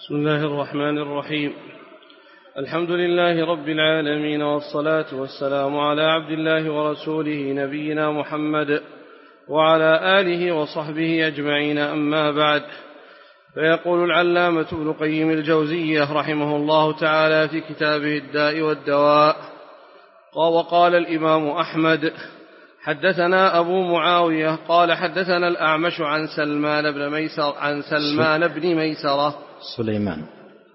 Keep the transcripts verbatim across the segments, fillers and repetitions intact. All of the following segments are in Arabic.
بسم الله الرحمن الرحيم. الحمد لله رب العالمين، والصلاة والسلام على عبد الله ورسوله نبينا محمد وعلى آله وصحبه أجمعين، أما بعد. فيقول العلامة ابن قيم الجوزية رحمه الله تعالى في كتابه الداء والدواء: وقال الإمام أحمد حدثنا أبو معاوية قال حدثنا الأعمش عن سلمان بن ميسر عن سلمان بن ميسرة سليمان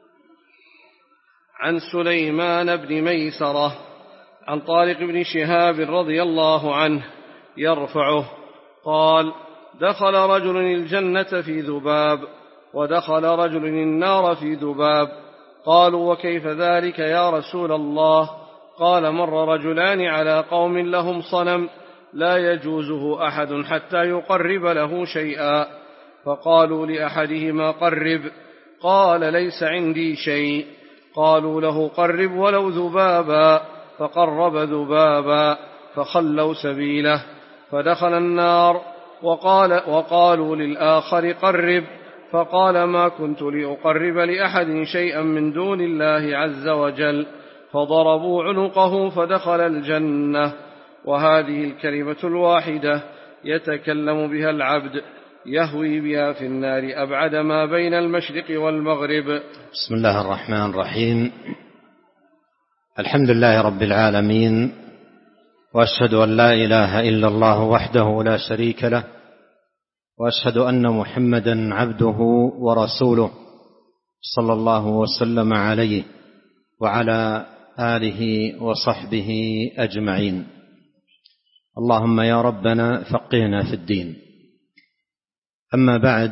عن سليمان بن ميسرة عن طارق بن شهاب رضي الله عنه يرفعه قال: دخل رجل الجنة في ذباب، ودخل رجل النار في ذباب. قالوا: وكيف ذلك يا رسول الله؟ قال: مر رجلان على قوم لهم صنم لا يجوزه أحد حتى يقرب له شيئا، فقالوا لأحدهما: قرب. قال: ليس عندي شيء. قالوا له: قرب ولو ذبابا، فقرب ذبابا، فخلوا سبيله، فدخل النار. وقال وقالوا للآخر: قرب. فقال: ما كنت لأقرب لأحد شيئا من دون الله عز وجل. فضربوا عنقه فدخل الجنة. وهذه الكلمة الواحدة يتكلم بها العبد يهوي بها في النار أبعد ما بين المشرق والمغرب. بسم الله الرحمن الرحيم. الحمد لله رب العالمين، وأشهد أن لا إله إلا الله وحده لا شريك له، وأشهد أن محمدا عبده ورسوله صلى الله وسلم عليه وعلى آله وصحبه أجمعين. اللهم يا ربنا فقهنا في الدين. أما بعد،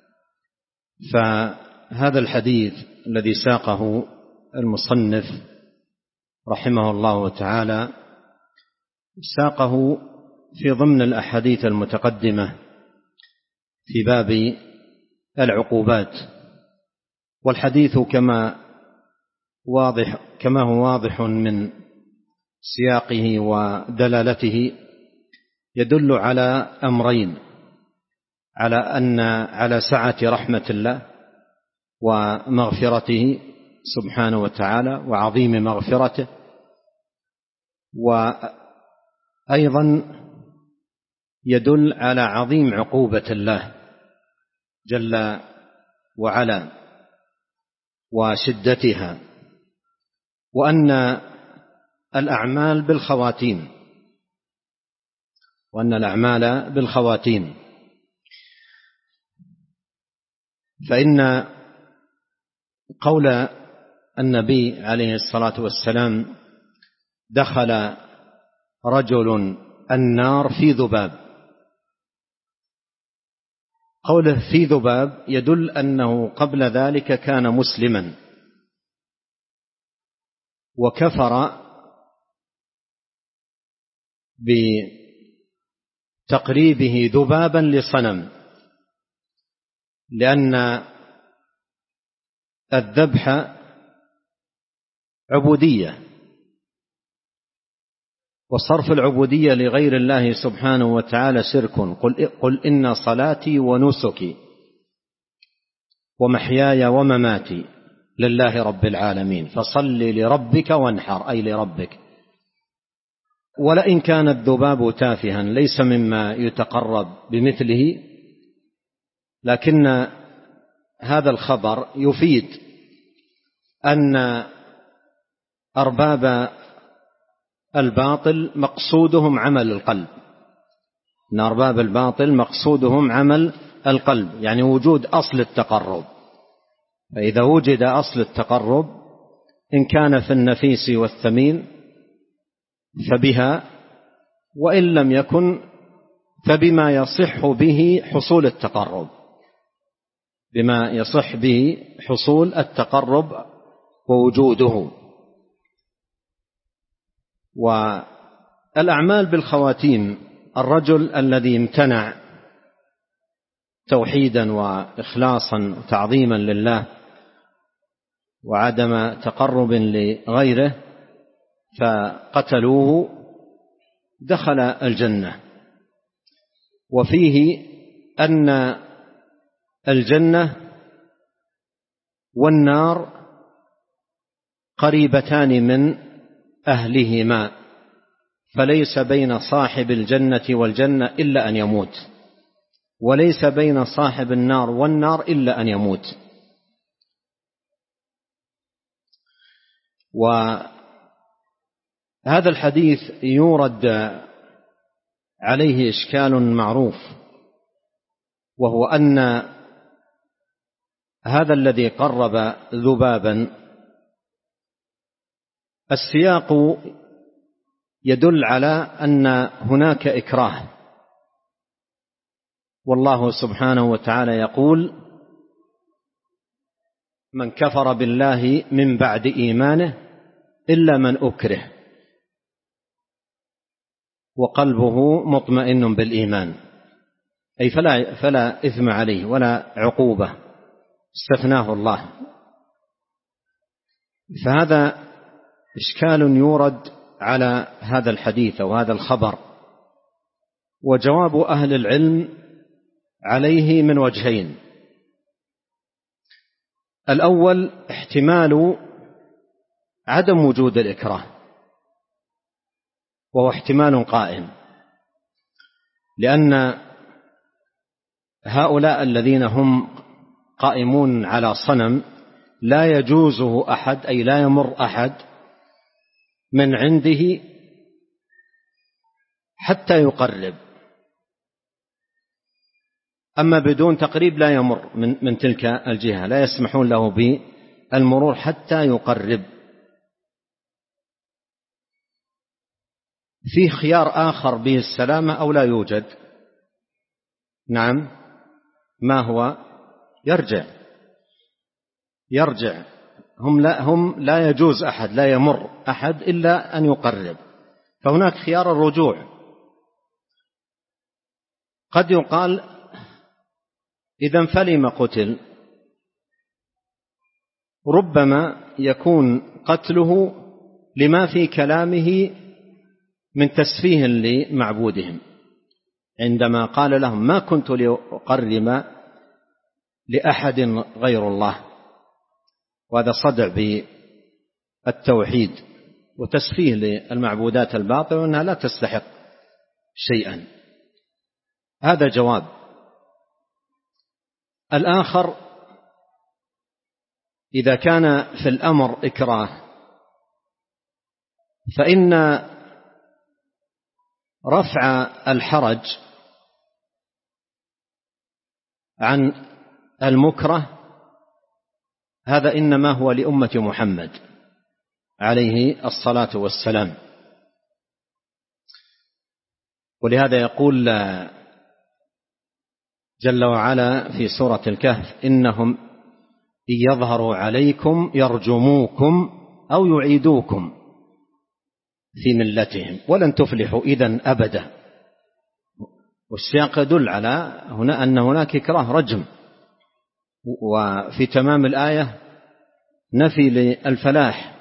فهذا الحديث الذي ساقه المصنف رحمه الله تعالى ساقه في ضمن الأحاديث المتقدمة في باب العقوبات، والحديث كما واضح كما هو واضح من سياقه ودلالته يدل على أمرين: على أن على سعة رحمة الله ومغفرته سبحانه وتعالى وعظيم مغفرته، وأيضا يدل على عظيم عقوبة الله جل وعلا وشدتها، وأن الأعمال بالخواتيم وأن الأعمال بالخواتيم فإن قول النبي عليه الصلاة والسلام: دخل رجل النار في ذباب، قوله في ذباب يدل أنه قبل ذلك كان مسلما وكفر بتقريبه ذبابا لصنم، لأن الذبح عبودية، وصرف العبودية لغير الله سبحانه وتعالى شرك. قل, قل إن صلاتي ونسكي ومحياي ومماتي لله رب العالمين فصل لربك وانحر، أي لربك. ولئن كان الذباب تافها ليس مما يتقرب بمثله، لكن هذا الخبر يفيد أن أرباب الباطل مقصودهم عمل القلب، أن أرباب الباطل مقصودهم عمل القلب، يعني وجود أصل التقرب. فإذا وجد أصل التقرب إن كان في النفيس والثمين فبها، وإن لم يكن فبما يصح به حصول التقرب، بما يصح به حصول التقرب ووجوده. والأعمال بالخواتيم: الرجل الذي امتنع توحيدا وإخلاصا وتعظيما لله وعدم تقرب لغيره فقتلوه دخل الجنة. وفيه أن الجنة والنار قريبتان من أهلهما، فليس بين صاحب الجنة والجنة إلا أن يموت، وليس بين صاحب النار والنار إلا أن يموت. وهذا الحديث يورد عليه إشكال معروف، وهو أن هذا الذي قرب ذبابا السياق يدل على أن هناك إكراه، والله سبحانه وتعالى يقول: من كفر بالله من بعد إيمانه إلا من أكره وقلبه مطمئن بالإيمان، أي فلا, فلا إثم عليه ولا عقوبة، استثناه الله. فهذا إشكال يورد على هذا الحديث أو هذا الخبر، وجواب أهل العلم عليه من وجهين: الأول احتمال عدم وجود الإكراه، وهو احتمال قائم، لأن هؤلاء الذين هم قائمون على صنم لا يجوزه أحد، أي لا يمر أحد من عنده حتى يقرب، أما بدون تقريب لا يمر من, من تلك الجهة، لا يسمحون له بالمرور حتى يقرب. في خيار آخر به السلامة أو لا يوجد؟ نعم، ما هو؟ يرجع يرجع هم لا, هم لا يجوز أحد، لا يمر أحد إلا أن يقرب، فهناك خيار الرجوع. قد يقال: إذن فلم قتل؟ ربما يكون قتله لما في كلامه من تسفيه لمعبودهم، عندما قال لهم: ما كنت لأقرب لأحد غير الله، وهذا صدع بالتوحيد وتسفيه للمعبودات الباطلة وأنها لا تستحق شيئا. هذا جواب. الآخر: إذا كان في الأمر إكراه فإن رفع الحرج عن المكره هذا إنما هو لأمة محمد عليه الصلاة والسلام، ولهذا يقول جل وعلا في سورة الكهف: إنهم إن يظهروا عليكم يرجموكم أو يعيدوكم في ملتهم ولن تفلحوا إذن أبدا. والسياق يدل على هنا أن هناك إكراه رجم، وفي تمام الآية نفي للفلاح.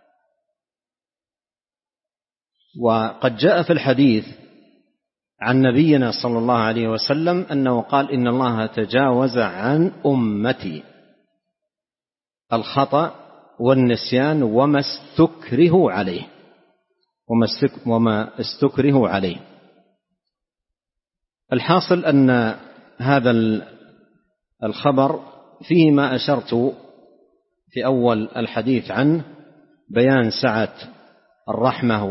وقد جاء في الحديث عن نبينا صلى الله عليه وسلم أنه قال: إن الله تجاوز عن أمتي الخطأ والنسيان وما استكره عليه وما استكره عليه. الحاصل أن هذا الخبر فيه ما أشرت في أول الحديث عنه، بيان سعة الرحمة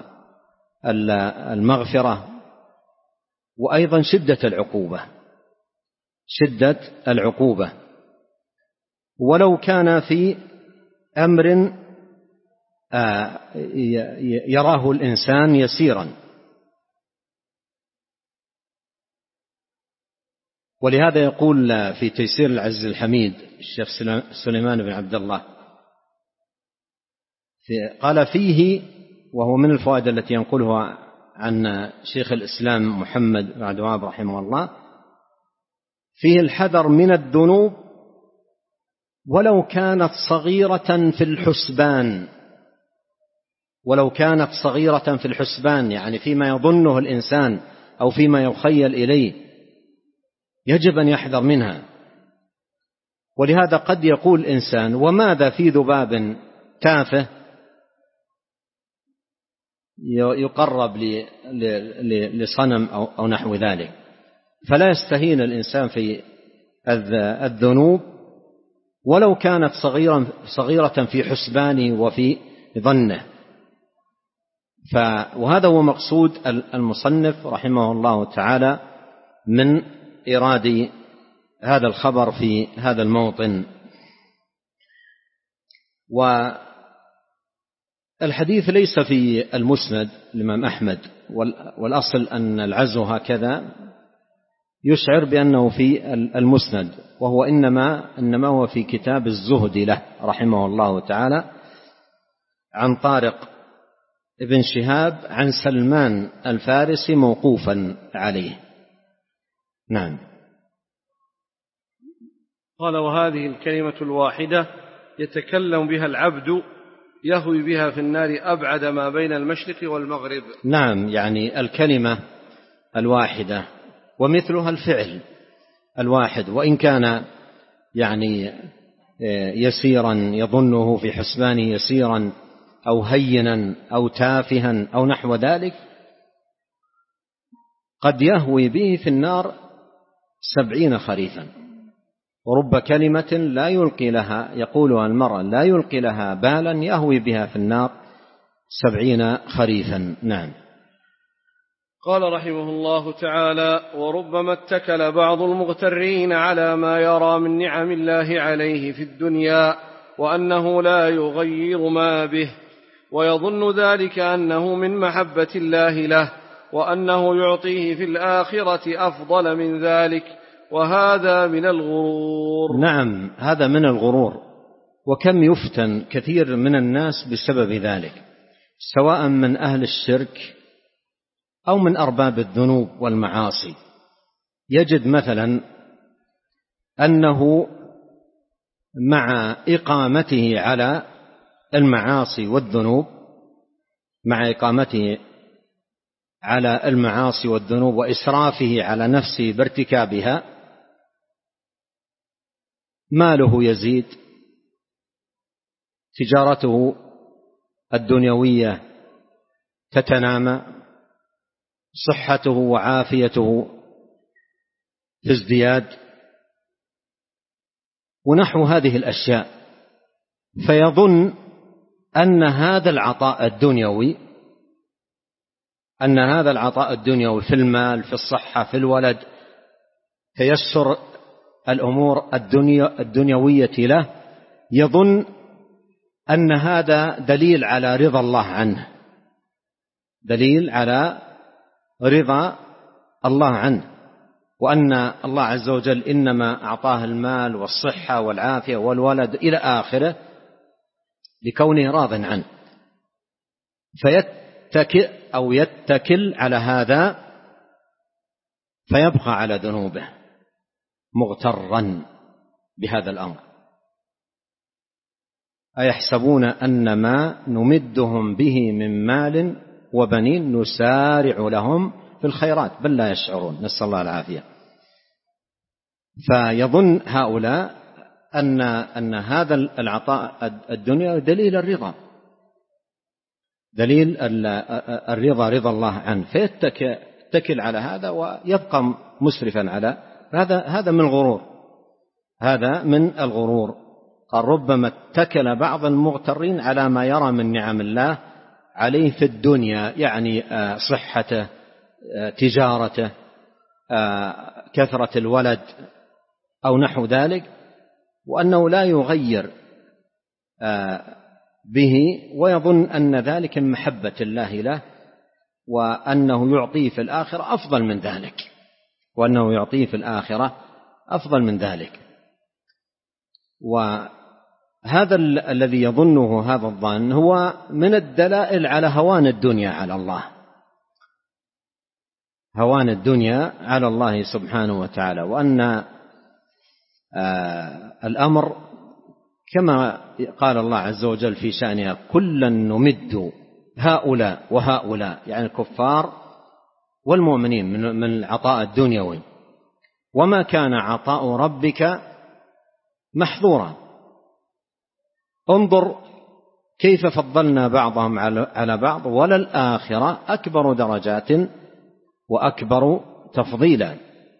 والمغفرة، وأيضا شدة العقوبة شدة العقوبة ولو كان في أمر يراه الإنسان يسيرا. ولهذا يقول في تيسير العزيز الحميد الشيخ سليمان بن عبد الله، قال فيه، وهو من الفوائد التي ينقلها عن شيخ الإسلام محمد بن عبد الوهاب رحمه الله، فيه الحذر من الذنوب ولو كانت صغيرة في الحسبان، ولو كانت صغيرة في الحسبان، يعني فيما يظنه الإنسان أو فيما يخيل إليه، يجب أن يحذر منها. ولهذا قد يقول إنسان: وماذا في ذباب تافه يقرب لصنم أو نحو ذلك؟ فلا يستهين الإنسان في الذنوب ولو كانت صغيرة صغيرة في حسبانه وفي ظنه. وهذا هو مقصود المصنف رحمه الله تعالى من إيراد هذا الخبر في هذا الموطن. والحديث ليس في المسند الإمام أحمد، والأصل أن العزو هكذا يشعر بأنه في المسند، وهو إنما, إنما هو في كتاب الزهد له رحمه الله تعالى عن طارق ابن شهاب عن سلمان الفارسي موقوفا عليه. نعم. قال: وهذه الكلمة الواحدة يتكلم بها العبد يهوي بها في النار أبعد ما بين المشرق والمغرب. نعم، يعني الكلمة الواحدة ومثلها الفعل الواحد، وإن كان يعني يسيرا يظنه في حسبانه يسيرا أو هينا أو تافها أو نحو ذلك، قد يهوي به في النار سبعين خريفا. ورب كلمة لا يلقي لها يقولها المرء لا يلقي لها بالا يهوي بها في النار سبعين خريفا. نعم. قال رحمه الله تعالى: وربما اتكل بعض المغترين على ما يرى من نعم الله عليه في الدنيا وأنه لا يغير ما به، ويظن ذلك أنه من محبة الله له، وأنه يعطيه في الآخرة أفضل من ذلك، وهذا من الغرور. نعم، هذا من الغرور. وكم يفتن كثير من الناس بسبب ذلك، سواء من أهل الشرك أو من أرباب الذنوب والمعاصي. يجد مثلا أنه مع إقامته على المعاصي والذنوب مع إقامته على المعاصي والذنوب وإسرافه على نفسه بارتكابها ماله يزيد، تجارته الدنيوية تتنامى، صحته وعافيته تزدياد، ونحو هذه الأشياء. فيظن أن هذا العطاء الدنيوي أن هذا العطاء الدنيوي في المال، في الصحة، في الولد، تيسر الأمور الدنيا الدنيوية له، يظن أن هذا دليل على رضا الله عنه، دليل على رضا الله عنه، وأن الله عز وجل إنما أعطاه المال والصحة والعافية والولد إلى آخره لكونه راض عنه، فيتكئ أو يتكل على هذا فيبقى على ذنوبه مغترا بهذا الأمر. أيحسبون أن ما نمدهم به من مال وبنين نسارع لهم في الخيرات بل لا يشعرون، نسأل الله العافية. فيظن هؤلاء أن أن هذا العطاء الدنيا دليل الرضا، دليل الرضا رضا الله عنه، فيتكل على هذا ويبقى مسرفا على هذا. هذا من الغرور، هذا من الغرور. قال: ربما اتكل بعض المغترين على ما يرى من نعم الله عليه في الدنيا، يعني صحته، تجارته، كثرة الولد أو نحو ذلك، وأنه لا يغير به، ويظن أن ذلك من محبة الله له، وأنه يعطيه في الآخرة أفضل من ذلك وأنه يعطيه في الآخرة أفضل من ذلك. وهذا الذي يظنه هذا الظن هو من الدلائل على هوان الدنيا على الله، هوان الدنيا على الله سبحانه وتعالى، وأن آه الأمر كما قال الله عز وجل في شأنها: كلا نمد هؤلاء وهؤلاء، يعني الكفار والمؤمنين من العطاء الدنيوي، وما كان عطاء ربك محظورة. انظر كيف فضلنا بعضهم على بعض، وللآخرة أكبر درجات وأكبر تفضيلا.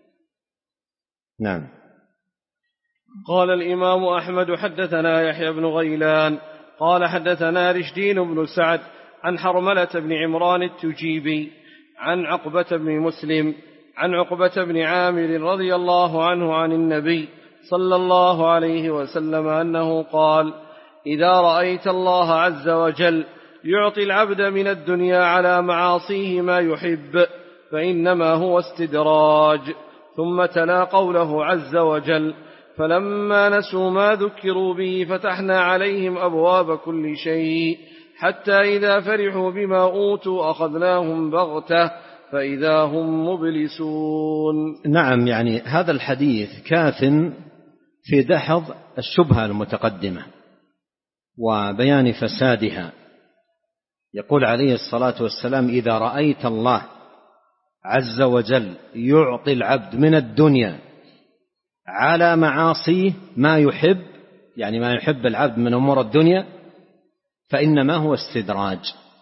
نعم. قال الإمام أحمد حدثنا يحيى بن غيلان قال حدثنا رشدين بن سعد عن حرملة بن عمران التجيبي عن عقبة بن مسلم عن عقبة بن عامر رضي الله عنه عن النبي صلى الله عليه وسلم أنه قال: إذا رأيت الله عز وجل يعطي العبد من الدنيا على معاصيه ما يحب فإنما هو استدراج. ثم تلا قوله عز وجل: فلما نسوا ما ذكروا به فتحنا عليهم أبواب كل شيء حتى إذا فرحوا بما أوتوا أخذناهم بغتة فإذا هم مبلسون. نعم، يعني هذا الحديث كاف في دحض الشبهة المتقدمة وبيان فسادها. يقول عليه الصلاة والسلام: إذا رأيت الله عز وجل يعطي العبد من الدنيا على معاصيه ما يحب، يعني ما يحب العبد من أمور الدنيا، فإنما هو استدراج،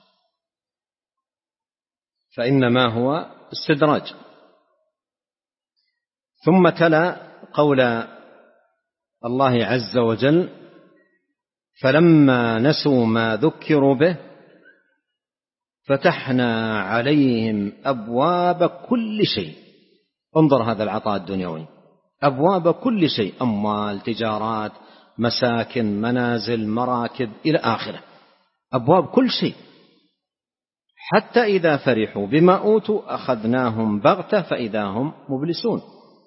فإنما هو استدراج. ثم تلا قول الله عز وجل: فلما نسوا ما ذكروا به فتحنا عليهم أبواب كل شيء. انظر هذا العطاء الدنيوي، أبواب كل شيء، أموال، تجارات، مساكن، منازل، مراكب إلى آخره، أبواب كل شيء. حتى إذا فرحوا بما أوتوا أخذناهم بغتة فإذا هم مبلسون.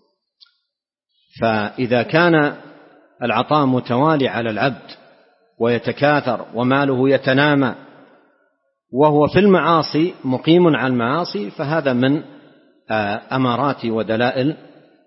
فإذا كان العطاء متوالي على العبد ويتكاثر وماله يتنامى وهو في المعاصي مقيم على المعاصي، فهذا من أمارات ودلائل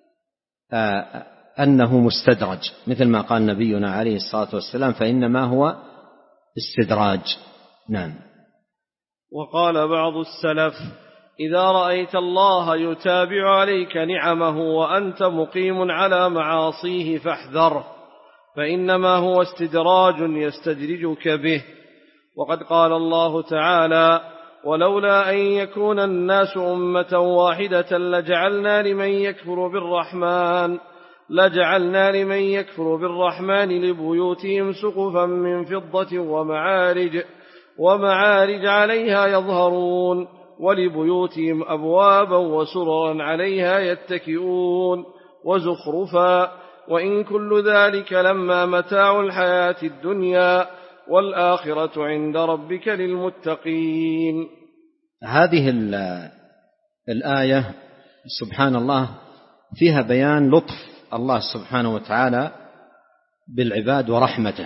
أنه مستدرج، مثل ما قال نبينا عليه الصلاة والسلام: فإنما هو استدراج. نعم. وقال بعض السلف: إذا رأيت الله يتابع عليك نعمه وأنت مقيم على معاصيه فاحذره، فإنما هو استدراج يستدرجك به. وقد قال الله تعالى: ولولا أن يكون الناس أمة واحدة لجعلنا لمن يكفر بالرحمن لجعلنا لمن يكفر بالرحمن لبيوتهم سقفا من فضة ومعارج ومعارج عليها يظهرون ولبيوتهم أبوابا وسررا عليها يتكئون وزخرفا وإن كل ذلك لما متاع الحياة الدنيا والآخرة عند ربك للمتقين. هذه الآية سبحان الله فيها بيان لطف الله سبحانه وتعالى بالعباد ورحمته،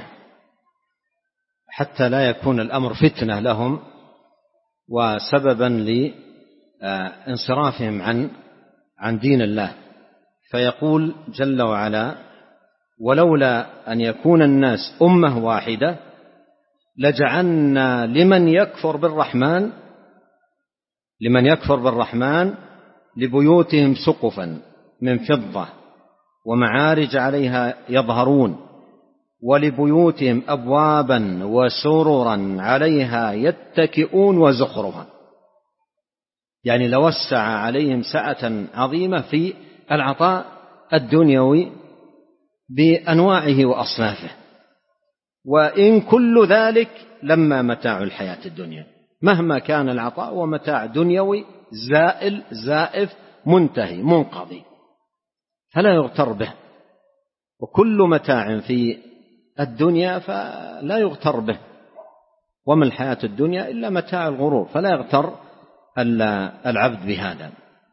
حتى لا يكون الأمر فتنة لهم وسببا لانصرافهم عن عن دين الله. فيقول جل وعلا: ولولا أن يكون الناس أمة واحدة لجعلنا لمن يكفر بالرحمن لمن يكفر بالرحمن لبيوتهم سقفا من فضة ومعارج عليها يظهرون ولبيوتهم أبوابا وسررا عليها يتكئون وزخرفا. يعني لوسع عليهم سعة عظيمة في العطاء الدنيوي بأنواعه وأصنافه. وإن كل ذلك لما متاع الحياة الدنيا، مهما كان العطاء ومتاع دنيوي زائل زائف منتهي منقضي فلا يغتر به، وكل متاع في الدنيا فلا يغتر به، وما الحياة الدنيا إلا متاع الغرور، فلا يغتر العبد بهذا.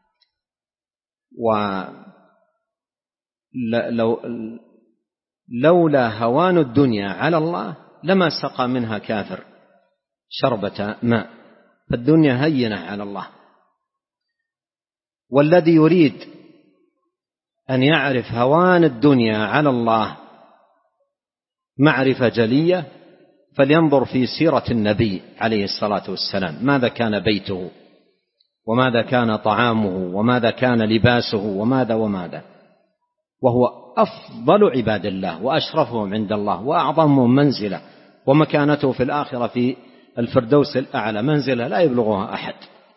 ولولا هوان الدنيا على الله لما سقى منها كافر شربة ماء، فالدنيا هينة على الله. والذي يريد أن يعرف هوان الدنيا على الله معرفة جلية فلينظر في سيرة النبي عليه الصلاة والسلام، ماذا كان بيته وماذا كان طعامه وماذا كان لباسه وماذا وماذا، وهو أفضل عباد الله وأشرفهم عند الله وأعظمهم منزلة، ومكانته في الآخرة في الفردوس الأعلى منزلة لا يبلغها أحد.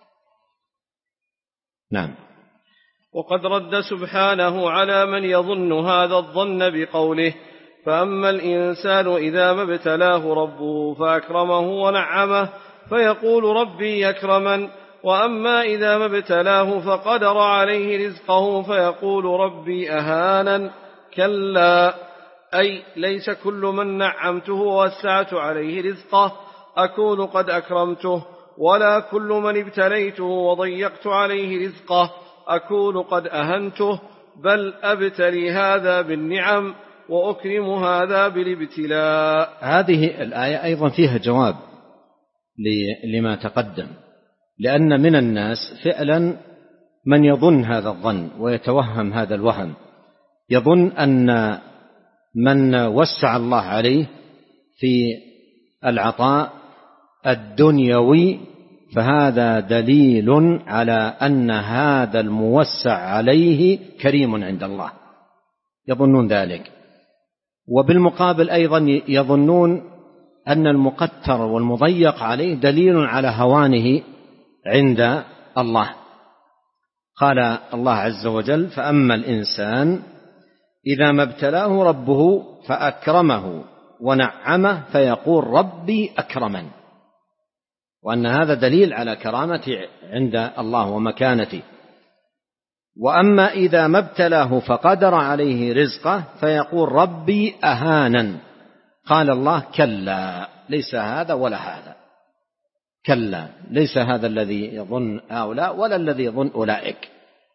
نعم. وقد رد سبحانه على من يظن هذا الظن بقوله: فأما الإنسان إذا ما ابتلاه ربه فأكرمه ونعمه فيقول ربي يكرمن، وأما إذا ما ابتلاه فقدر عليه رزقه فيقول ربي أهانن. كلا، أي ليس كل من نعمته ووسعت عليه رزقه أكون قد أكرمته، ولا كل من ابتليته وضيقت عليه رزقه أكون قد أهنته، بل أبتلي هذا بالنعم وأكرم هذا بالابتلاء. هذه الآية أيضا فيها جواب لما تقدم، لأن من الناس فعلا من يظن هذا الظن ويتوهم هذا الوهم، يظن أن من وسع الله عليه في العطاء الدنيوي فهذا دليل على أن هذا الموسع عليه كريم عند الله، يظنون ذلك. وبالمقابل أيضا يظنون أن المقتر والمضيق عليه دليل على هوانه عند الله. قال الله عز وجل: فأما الإنسان إذا ما ابتلاه ربه فأكرمه ونعمه فيقول ربي أكرمن، وأن هذا دليل على كرامته عند الله ومكانته. وأما إذا ما ابتلاه فقدر عليه رزقه فيقول ربي أهانن. قال الله: كلا، ليس هذا ولا هذا، كلا، ليس هذا الذي يظن هؤلاء ولا الذي يظن أولئك.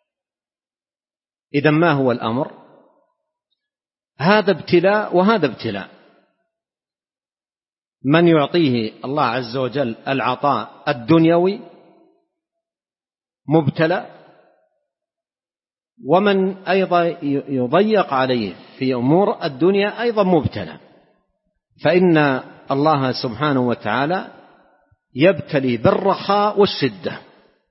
إذن ما هو الأمر؟ هذا ابتلاء وهذا ابتلاء. من يعطيه الله عز وجل العطاء الدنيوي مبتلى، ومن أيضا يضيق عليه في أمور الدنيا أيضا مبتلى. فإن الله سبحانه وتعالى يبتلي بالرخاء والشدة،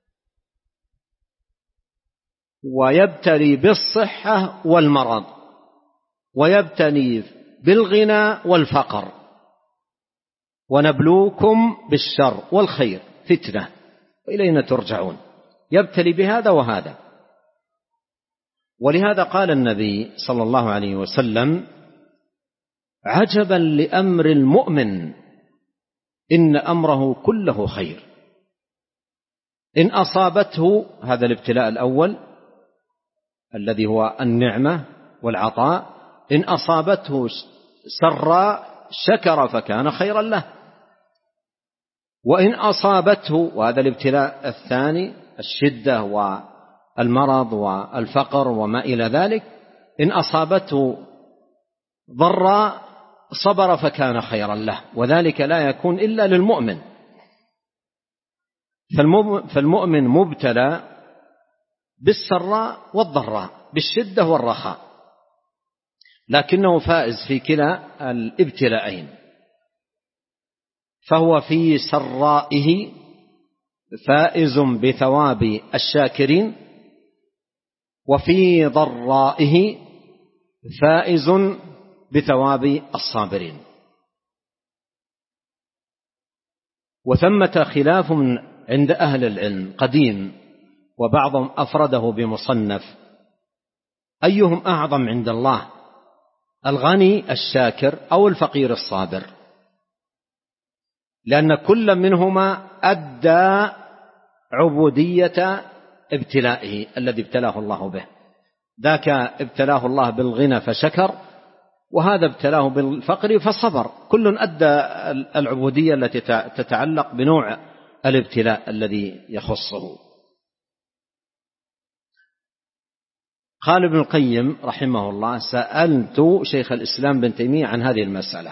ويبتلي بالصحة والمرض، ويبتلي بالغنى والفقر، ونبلوكم بالشر والخير فتنة وإلينا ترجعون. يبتلي بهذا وهذا. ولهذا قال النبي صلى الله عليه وسلم: عجبا لأمر المؤمن إن أمره كله خير. إن أصابته، هذا الابتلاء الأول الذي هو النعمة والعطاء، إن أصابته سراء شكر فكان خيرا له، وإن أصابته، وهذا الابتلاء الثاني الشدة والمرض والفقر وما إلى ذلك، إن أصابته ضراء صبر فكان خيرا له، وذلك لا يكون إلا للمؤمن. فالمؤمن مبتلى بالسراء والضراء، بالشدة والرخاء، لكنه فائز في كلا الابتلاءين. فهو في سرائه فائز بثواب الشاكرين، وفي ضرائه فائز بثواب الصابرين. وثمة خلاف عند أهل العلم قديم، وبعضهم أفرده بمصنف: أيهم أعظم عند الله، الغني الشاكر أو الفقير الصابر؟ لأن كل منهما أدى عبودية ابتلائه الذي ابتلاه الله به. ذاك ابتلاه الله بالغنى فشكر، وهذا ابتلاه بالفقر فصبر. كل أدى العبودية التي تتعلق بنوع الابتلاء الذي يخصه. قال ابن القيم رحمه الله: سألت شيخ الإسلام بن تيمية عن هذه المسألة،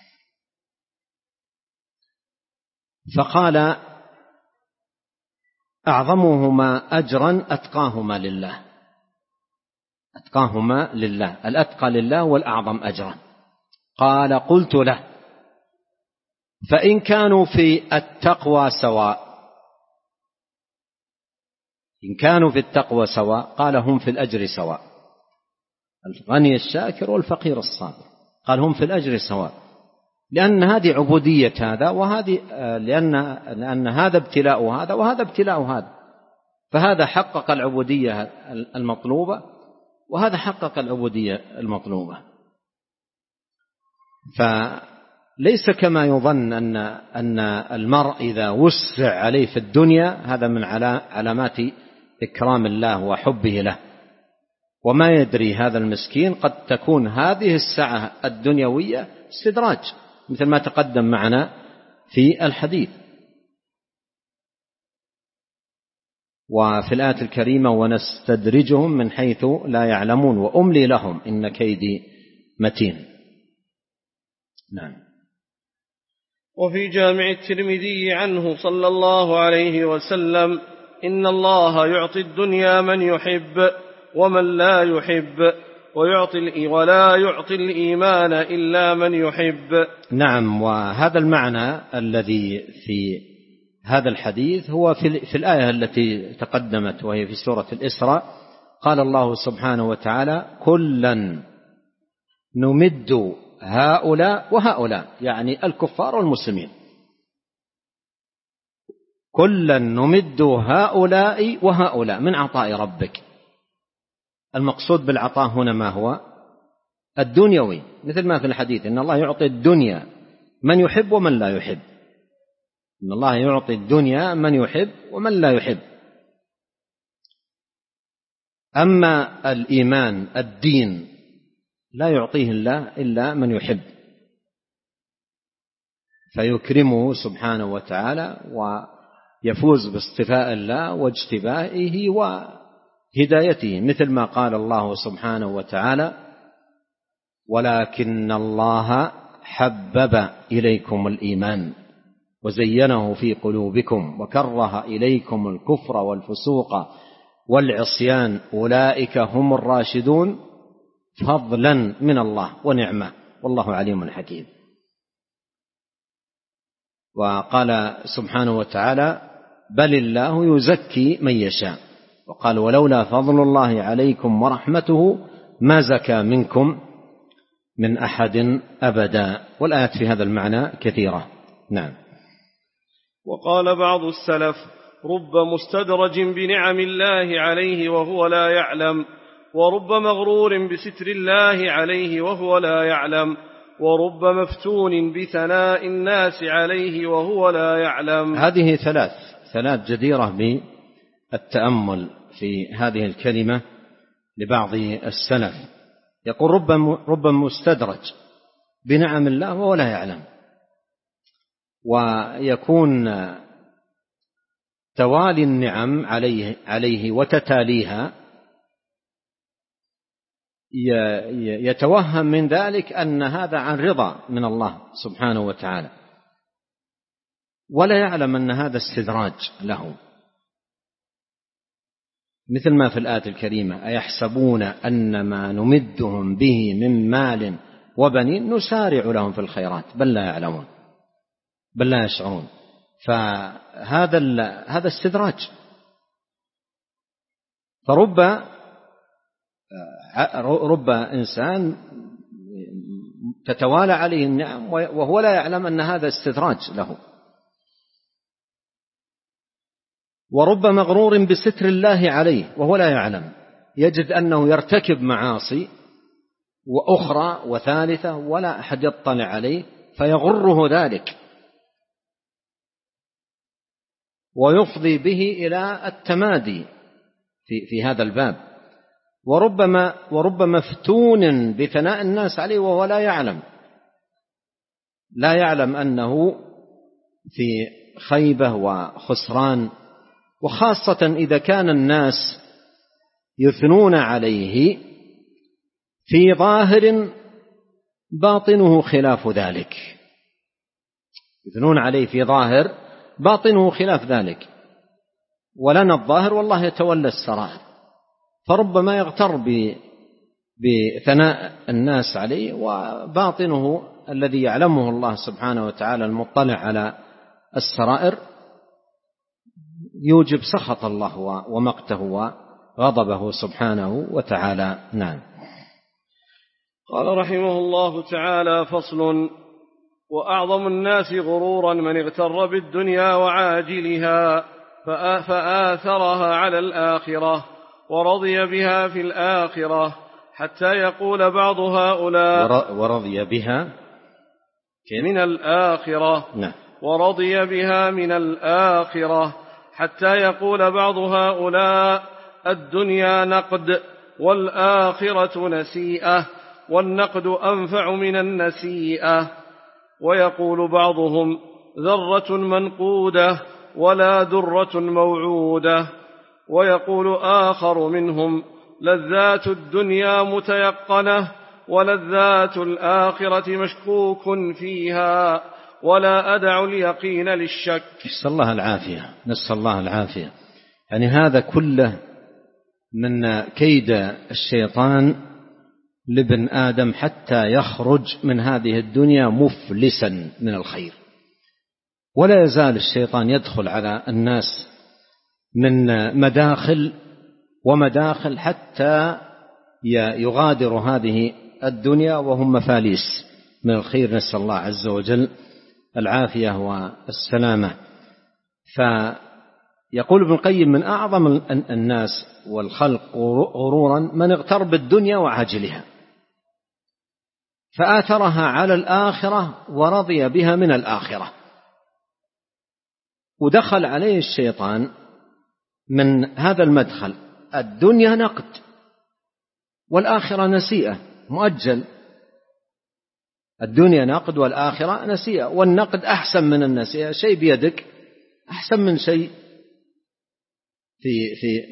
فقال: أعظمهما أجرا أتقاهما لله. أتقاهما لله، الأتقى لله والأعظم أجرا. قال: قلت له: فإن كانوا في التقوى سواء؟ إن كانوا في التقوى سواء، قال: هم في الأجر سواء. الغني الشاكر والفقير الصابر، قال هم في الأجر سواء، لأن هذه عبودية هذا وهذه، لأن لأن هذا ابتلاء هذا وهذا ابتلاء هذا، فهذا حقق العبودية المطلوبة وهذا حقق العبودية المطلوبة. فليس كما يظن أن أن المرء إذا وسع عليه في الدنيا هذا من علامات إكرام الله وحبه له، وما يدري هذا المسكين قد تكون هذه السعة الدنيوية استدراج، مثل ما تقدم معنا في الحديث. وفي الآية الكريمة ونستدرجهم من حيث لا يعلمون وأملي لهم إن كيدي متين. نعم. وفي جامع الترمذي عنه صلى الله عليه وسلم: إن الله يعطي الدنيا من يحب ومن لا يحب ويعطي ولا يعطي الإيمان إلا من يحب. نعم. وهذا المعنى الذي في هذا الحديث هو في, في الآية التي تقدمت وهي في سورة الإسراء، قال الله سبحانه وتعالى: كلا نمد هؤلاء وهؤلاء، يعني الكفار والمسلمين، كلا نمد هؤلاء وهؤلاء من عطاء ربك. المقصود بالعطاء هنا ما هو؟ الدنيوي، مثل ما في الحديث: إن الله يعطي الدنيا من يحب ومن لا يحب. إن الله يعطي الدنيا من يحب ومن لا يحب. أما الإيمان الدين لا يعطيه الله إلا من يحب، فيكرمه سبحانه وتعالى ويفوز باصطفاء الله واجتبائه وهدايته، مثل ما قال الله سبحانه وتعالى: ولكن الله حبب إليكم الإيمان وزينه في قلوبكم وكره إليكم الكفر والفسوق والعصيان أولئك هم الراشدون فضلا من الله ونعمة والله عليم حكيم. وقال سبحانه وتعالى: بل الله يزكي من يشاء، وقال: ولولا فضل الله عليكم ورحمته ما زكى منكم من أحد أبدا. والآيات في هذا المعنى كثيرة. نعم. وقال بعض السلف: رب مستدرج بنعم الله عليه وهو لا يعلم، ورب مغرور بستر الله عليه وهو لا يعلم، ورب مفتون بثناء الناس عليه وهو لا يعلم. هذه ثلاث ثلاث جديرة بالتأمل في هذه الكلمة لبعض السلف. يقول: رب رب مستدرج بنعم الله وهو لا يعلم، ويكون توالي النعم عليه عليه وتتاليها يتوهم من ذلك أن هذا عن رضا من الله سبحانه وتعالى، ولا يعلم أن هذا استدراج له، مثل ما في الآية الكريمة: أيحسبون أن ما نمدهم به من مال وبنين نسارع لهم في الخيرات بل لا يعلمون بل لا يشعرون. فهذا هذا استدراج. فرب رب إنسان تتوالى عليه النعم وهو لا يعلم أن هذا استدراج له. ورب مغرور بستر الله عليه وهو لا يعلم، يجد أنه يرتكب معاصي وأخرى وثالثة ولا أحد يطلع عليه فيغره ذلك ويفضي به إلى التمادي في, في هذا الباب. وربما ورب مفتون بثناء الناس عليه وهو لا يعلم لا يعلم أنه في خيبة وخسران، وخاصة إذا كان الناس يثنون عليه في ظاهر باطنه خلاف ذلك، يثنون عليه في ظاهر باطنه خلاف ذلك، ولنا الظاهر والله يتولى السرائر. فربما يغتر بثناء الناس عليه وباطنه الذي يعلمه الله سبحانه وتعالى المطلع على السرائر يوجب سخط الله ومقته وغضبه سبحانه وتعالى. نعم. قال رحمه الله تعالى: فصل. وأعظم الناس غرورا من اغتر بالدنيا وعاجلها فآثرها على الآخرة ورضي بها في الآخرة، حتى يقول بعض هؤلاء ورضي بها من الآخرة نعم. ورضي بها من الآخرة حتى يقول بعض هؤلاء: الدنيا نقد والآخرة نسيئة، والنقد أنفع من النسيئة. ويقول بعضهم: ذرة منقودة ولا درة موعودة. ويقول آخر منهم: لذات الدنيا متيقنة ولذات الآخرة مشكوك فيها، ولا أدع اليقين للشك. نسأل الله العافية، نسأل الله العافية. يعني هذا كله من كيد الشيطان لابن آدم حتى يخرج من هذه الدنيا مفلسا من الخير. ولا يزال الشيطان يدخل على الناس من مداخل ومداخل حتى يغادر هذه الدنيا وهم مفاليس من الخير، نسأل الله عز وجل العافية والسلامة. فيقول ابن القيم: من أعظم الناس والخلق غرورا من اغتر بالدنيا وعاجلها فآثرها على الآخرة ورضي بها من الآخرة. ودخل عليه الشيطان من هذا المدخل: الدنيا نقد والآخرة نسيئة، مؤجل. الدنيا نقد والآخرة نسيئة، والنقد أحسن من النسيئة، شيء بيدك أحسن من شيء في في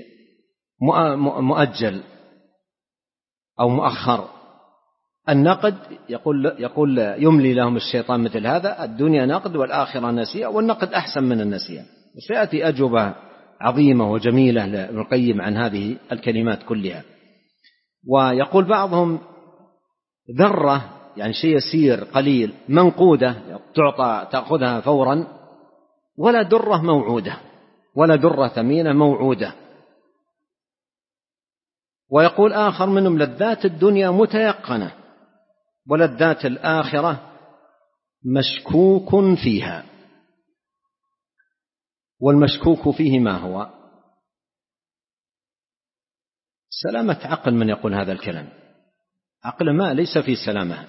مؤجل أو مؤخر. النقد يقول يقول يملي لهم الشيطان مثل هذا: الدنيا نقد والآخرة نسيئة، والنقد أحسن من النسيئة. وسيأتي أجوبة عظيمة وجميلة لابن القيم عن هذه الكلمات كلها. ويقول بعضهم: ذرة يعني شيء يسير قليل، منقودة تعطى تأخذها فورا، ولا درة موعودة، ولا درة ثمينة موعودة. ويقول آخر منهم: لذات الدنيا متيقنة ولذات الآخرة مشكوك فيها. والمشكوك فيه ما هو؟ سلامة عقل من يقول هذا الكلام. عقل ما ليس في سلامة،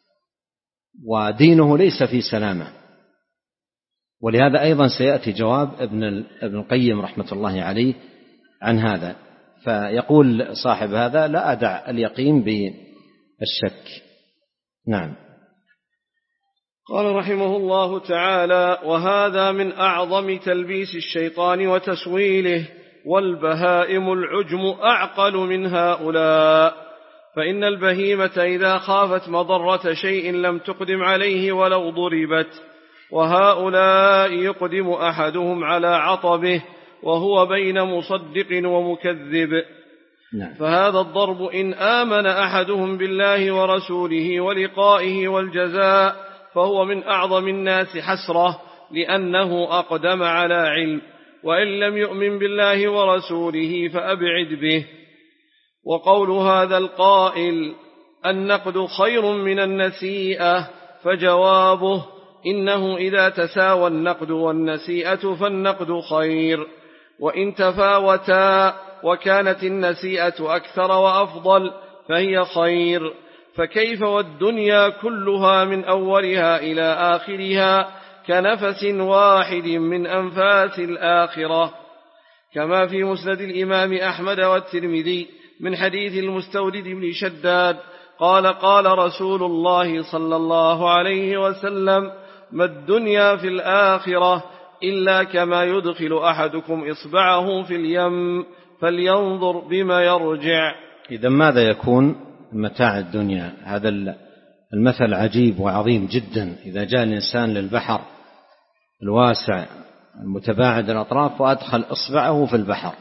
ودينه ليس في سلامة. ولهذا أيضا سيأتي جواب ابن ابن القيم رحمة الله عليه عن هذا. فيقول صاحب هذا: لا أدع اليقين بالشك. نعم. قال رحمه الله تعالى: وهذا من أعظم تلبيس الشيطان وتسويله، والبهائم العجم أعقل من هؤلاء. فإن البهيمة إذا خافت مضرة شيء لم تقدم عليه ولو ضربت، وهؤلاء يقدم أحدهم على عطبه وهو بين مصدق ومكذب. نعم. فهذا الضرب إن آمن أحدهم بالله ورسوله ولقائه والجزاء فهو من أعظم الناس حسرة، لأنه أقدم على علم. وإن لم يؤمن بالله ورسوله فأبعد به. وقول هذا القائل: النقد خير من النسيئة، فجوابه: إنه إذا تساوى النقد والنسيئة فالنقد خير، وإن تفاوتا وكانت النسيئة أكثر وأفضل فهي خير. فكيف والدنيا كلها من أولها إلى آخرها كنفس واحد من أنفاس الآخرة. كما في مسند الإمام أحمد والترمذي من حديث المستورد بن شداد قال: قال رسول الله صلى الله عليه وسلم: ما الدنيا في الآخرة إلا كما يدخل أحدكم إصبعه في اليم فلينظر بما يرجع. إذا ماذا يكون متاع الدنيا؟ هذا المثل عجيب وعظيم جدا. إذا جاء الإنسان للبحر الواسع المتباعد الأطراف وأدخل إصبعه في البحر،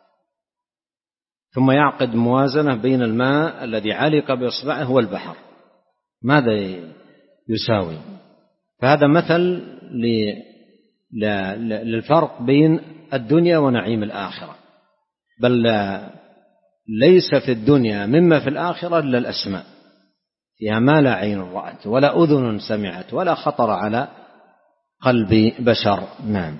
ثم يعقد موازنة بين الماء الذي علق بإصبعه والبحر، ماذا يساوي؟ فهذا مثل للفرق بين الدنيا ونعيم الآخرة. بل ليس في الدنيا مما في الآخرة إلا الأسماء. فيها ما لا عين رأت ولا أذن سمعت ولا خطر على قلب بشر. نعم.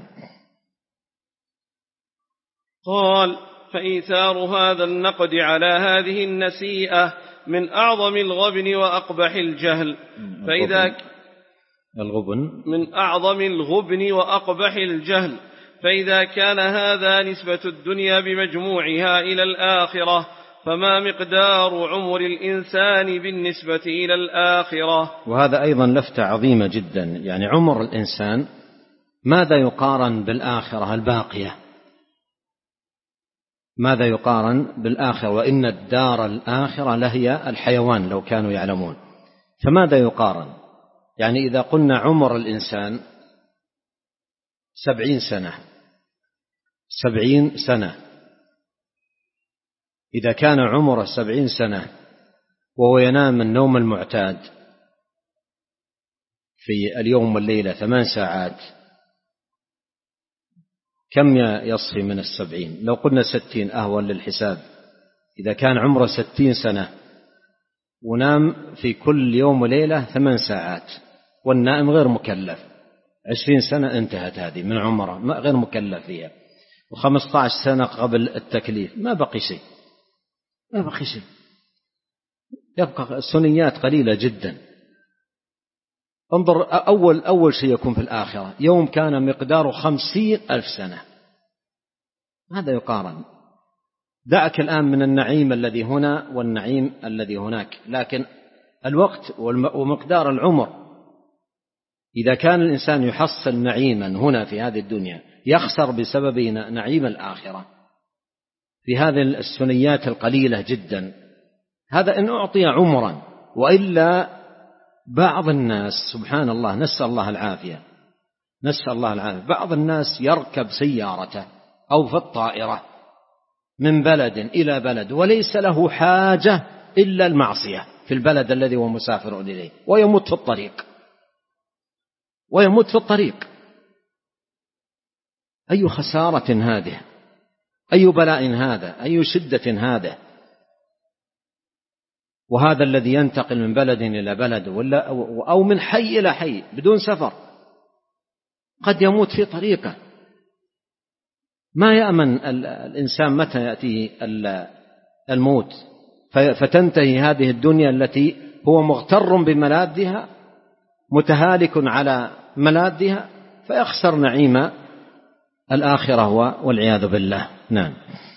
قال: فإيثار هذا النقد على هذه النسيئة من أعظم الغبن وأقبح الجهل. فإذا الغبن من أعظم الغبن وأقبح الجهل فإذا كان هذا نسبة الدنيا بمجموعها إلى الآخرة فما مقدار عمر الإنسان بالنسبة إلى الآخرة؟ وهذا أيضا لفتة عظيمة جدا، يعني عمر الإنسان ماذا يقارن بالآخرة الباقية؟ ماذا يقارن بالآخرة؟ وإن الدار الآخرة لهي الحيوان لو كانوا يعلمون. فماذا يقارن؟ يعني إذا قلنا عمر الإنسان سبعين سنة سبعين سنة إذا كان عمره سبعين سنة وهو ينام النوم المعتاد في اليوم والليلة ثمان ساعات، كم يصفي من السبعين؟ لو قلنا ستين أهون للحساب. إذا كان عمره ستين سنة ونام في كل يوم وليلة ثمان ساعات والنائم غير مكلف، عشرين سنة انتهت هذه من عمره غير مكلف فيها، وخمسة عشر سنة قبل التكليف، ما بقي شيء ما بقي شيء يبقى سنيات قليلة جدا. انظر، أول, أول شيء يكون في الآخرة يوم كان مقداره خمسين ألف سنة، هذا يقارن. دعك الآن من النعيم الذي هنا والنعيم الذي هناك، لكن الوقت ومقدار العمر، إذا كان الإنسان يحصل نعيما هنا في هذه الدنيا يخسر بسبب نعيم الآخرة في هذه السنيات القليلة جدا، هذا إن أعطي عمرا. وإلا بعض الناس سبحان الله، نسأل الله العافية نسأل الله العافية بعض الناس يركب سيارته أو في الطائرة من بلد إلى بلد وليس له حاجة إلا المعصية في البلد الذي هو مسافر إليه، ويموت في الطريق ويموت في الطريق. أي خسارة هذه، أي بلاء هذا، أي شدة هذا. وهذا الذي ينتقل من بلد إلى بلد ولا أو من حي إلى حي بدون سفر قد يموت في طريقه، ما يأمن الإنسان متى يأتيه الموت، فتنتهي هذه الدنيا التي هو مغتر بملاذها متهالك على ملاذها فيخسر نعيم الآخرة والعياذ بالله. نعم.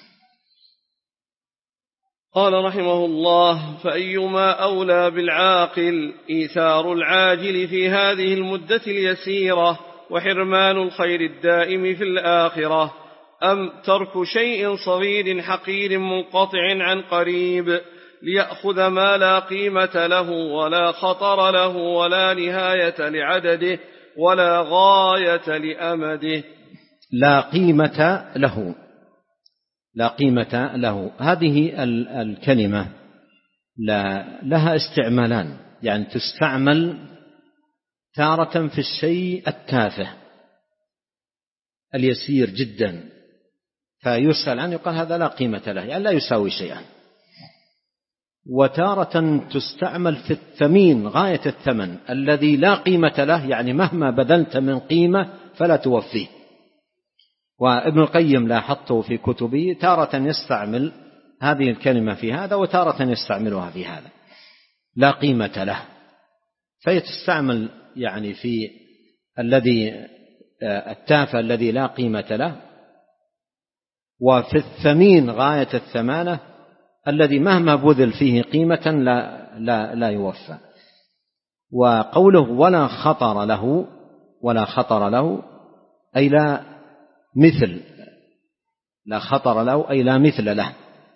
قال رحمه الله: فأيما أولى بالعاقل إيثار العاجل في هذه المدة اليسيرة وحرمان الخير الدائم في الآخرة، أم ترك شيء صغير حقير منقطع عن قريب ليأخذ ما لا قيمة له ولا خطر له ولا نهاية لعدده ولا غاية لأمده؟ لا قيمة له، لا قيمة له، هذه الكلمة لا لها استعمالان، يعني تستعمل تارة في الشيء التافه اليسير جدا فيسأل عنه يقال هذا لا قيمة له، يعني لا يساوي شيئا. وتارة تستعمل في الثمين غاية الثمن الذي لا قيمة له، يعني مهما بذلت من قيمة فلا توفيه. وابن القيم لاحظته في كتبه تارة يستعمل هذه الكلمة في هذا وتارة يستعملها في هذا، لا قيمة له، فيتستعمل يعني في الذي التافه الذي لا قيمة له، وفي الثمين غاية الثمانة الذي مهما بذل فيه قيمة لا, لا, لا يوفى. وقوله ولا خطر له، ولا خطر له أي لا مثل، لا خطر له أي لا مثل له.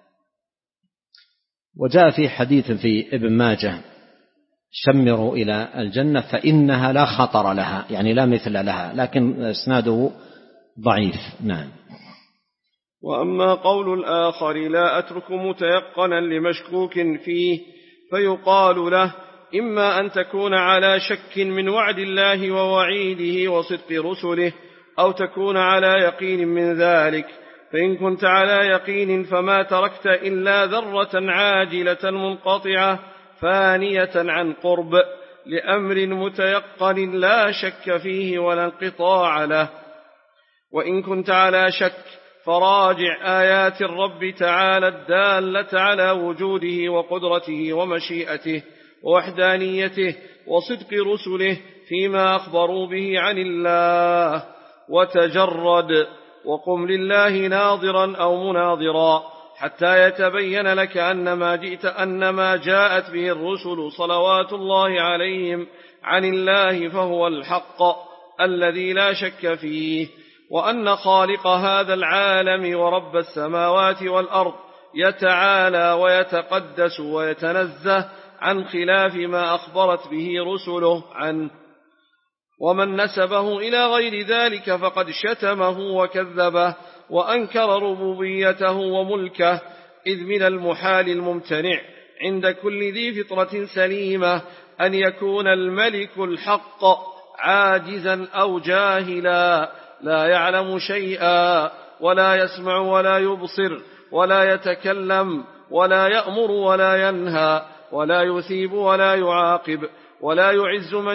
وجاء في حديث في ابن ماجه: شمروا إلى الجنة فإنها لا خطر لها، يعني لا مثل لها، لكن إسناده ضعيف. نعم. وأما قول الآخر: لا أترك متيقنا لمشكوك فيه، فيقال له: إما أن تكون على شك من وعد الله ووعيده وصدق رسله، أو تكون على يقين من ذلك، فإن كنت على يقين فما تركت إلا ذرة عاجلة منقطعة، فانية عن قرب لأمر متيقن لا شك فيه ولا انقطاع له. وإن كنت على شك فراجع آيات الرب تعالى الدالة على وجوده وقدرته ومشيئته ووحدانيته وصدق رسله فيما أخبروا به عن الله، وتجرد وقم لله ناظرا أو مناظرا حتى يتبين لك أن ما جئت أن ما جاءت به الرسل صلوات الله عليهم عن الله فهو الحق الذي لا شك فيه، وأن خالق هذا العالم ورب السماوات والأرض يتعالى ويتقدس ويتنزه عن خلاف ما أخبرت به رسله عنه. ومن نسبه إلى غير ذلك فقد شتمه وكذبه وأنكر ربوبيته وملكه، إذ من المحال الممتنع عند كل ذي فطرة سليمة أن يكون الملك الحق عاجزا أو جاهلا لا يعلم شيئا ولا يسمع ولا يبصر ولا يتكلم ولا يأمر ولا ينهى ولا يثيب ولا يعاقب ولا يعز من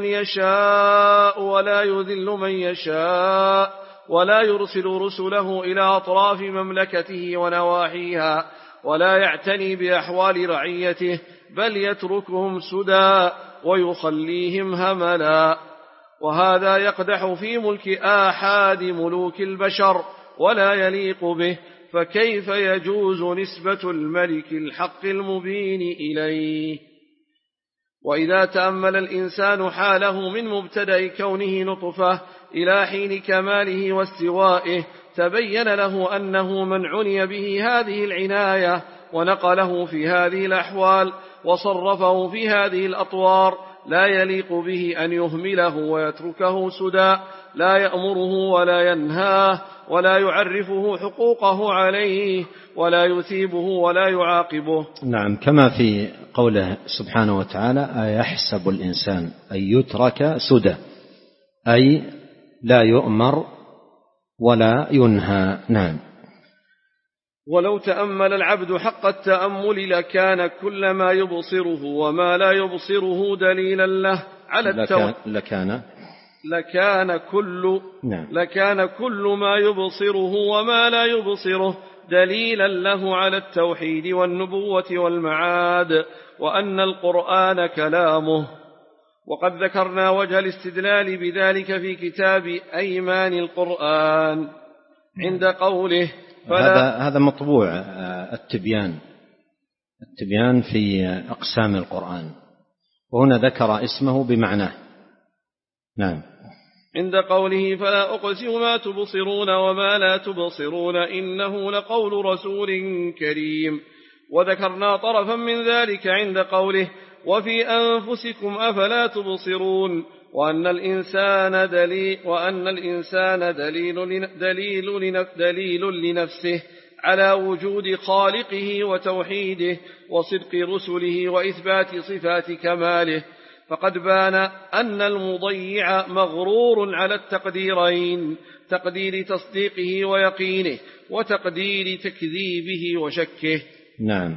يشاء ولا يذل من يشاء ولا يرسل رسله إلى أطراف مملكته ونواحيها ولا يعتني بأحوال رعيته، بل يتركهم سدى ويخليهم هملا. وهذا يقدح في ملك آحاد ملوك البشر ولا يليق به، فكيف يجوز نسبة الملك الحق المبين إليه؟ وإذا تأمل الإنسان حاله من مبتدأ كونه نطفة إلى حين كماله واستوائه تبين له أنه من عني به هذه العناية ونقله في هذه الأحوال وصرفه في هذه الأطوار لا يليق به أن يهمله ويتركه سدى لا يأمره ولا ينهاه ولا يعرفه حقوقه عليه ولا يثيبه ولا يعاقبه. نعم، كما في قوله سبحانه وتعالى: أيحسب الإنسان أن يترك سدى، أي لا يؤمر ولا ينهى. نعم. ولو تأمل العبد حق التأمل لكان كل ما يبصره وما لا يبصره دليلا له على التوحيد. لكان لكان كل نعم. لكان كل ما يبصره وما لا يبصره دليلا له على التوحيد والنبوة والمعاد، وأن القرآن كلامه. وقد ذكرنا وجه الاستدلال بذلك في كتاب أيمان القرآن عند قوله: هذا هذا مطبوع التبيان التبيان في أقسام القرآن، وهنا ذكر اسمه بمعناه. نعم. عند قوله: فلا أقسم ما تبصرون وما لا تبصرون إنه لقول رسول كريم. وذكرنا طرفا من ذلك عند قوله: وفي أنفسكم أفلا تبصرون، وأن الإنسان دليل وأن الإنسان دليل دليل دليل لنفسه على وجود خالقه وتوحيده وصدق رسله وإثبات صفات كماله. فقد بان أن المضيع مغرور على التقديرين، تقدير تصديقه ويقينه وتقدير تكذيبه وشكه. نعم.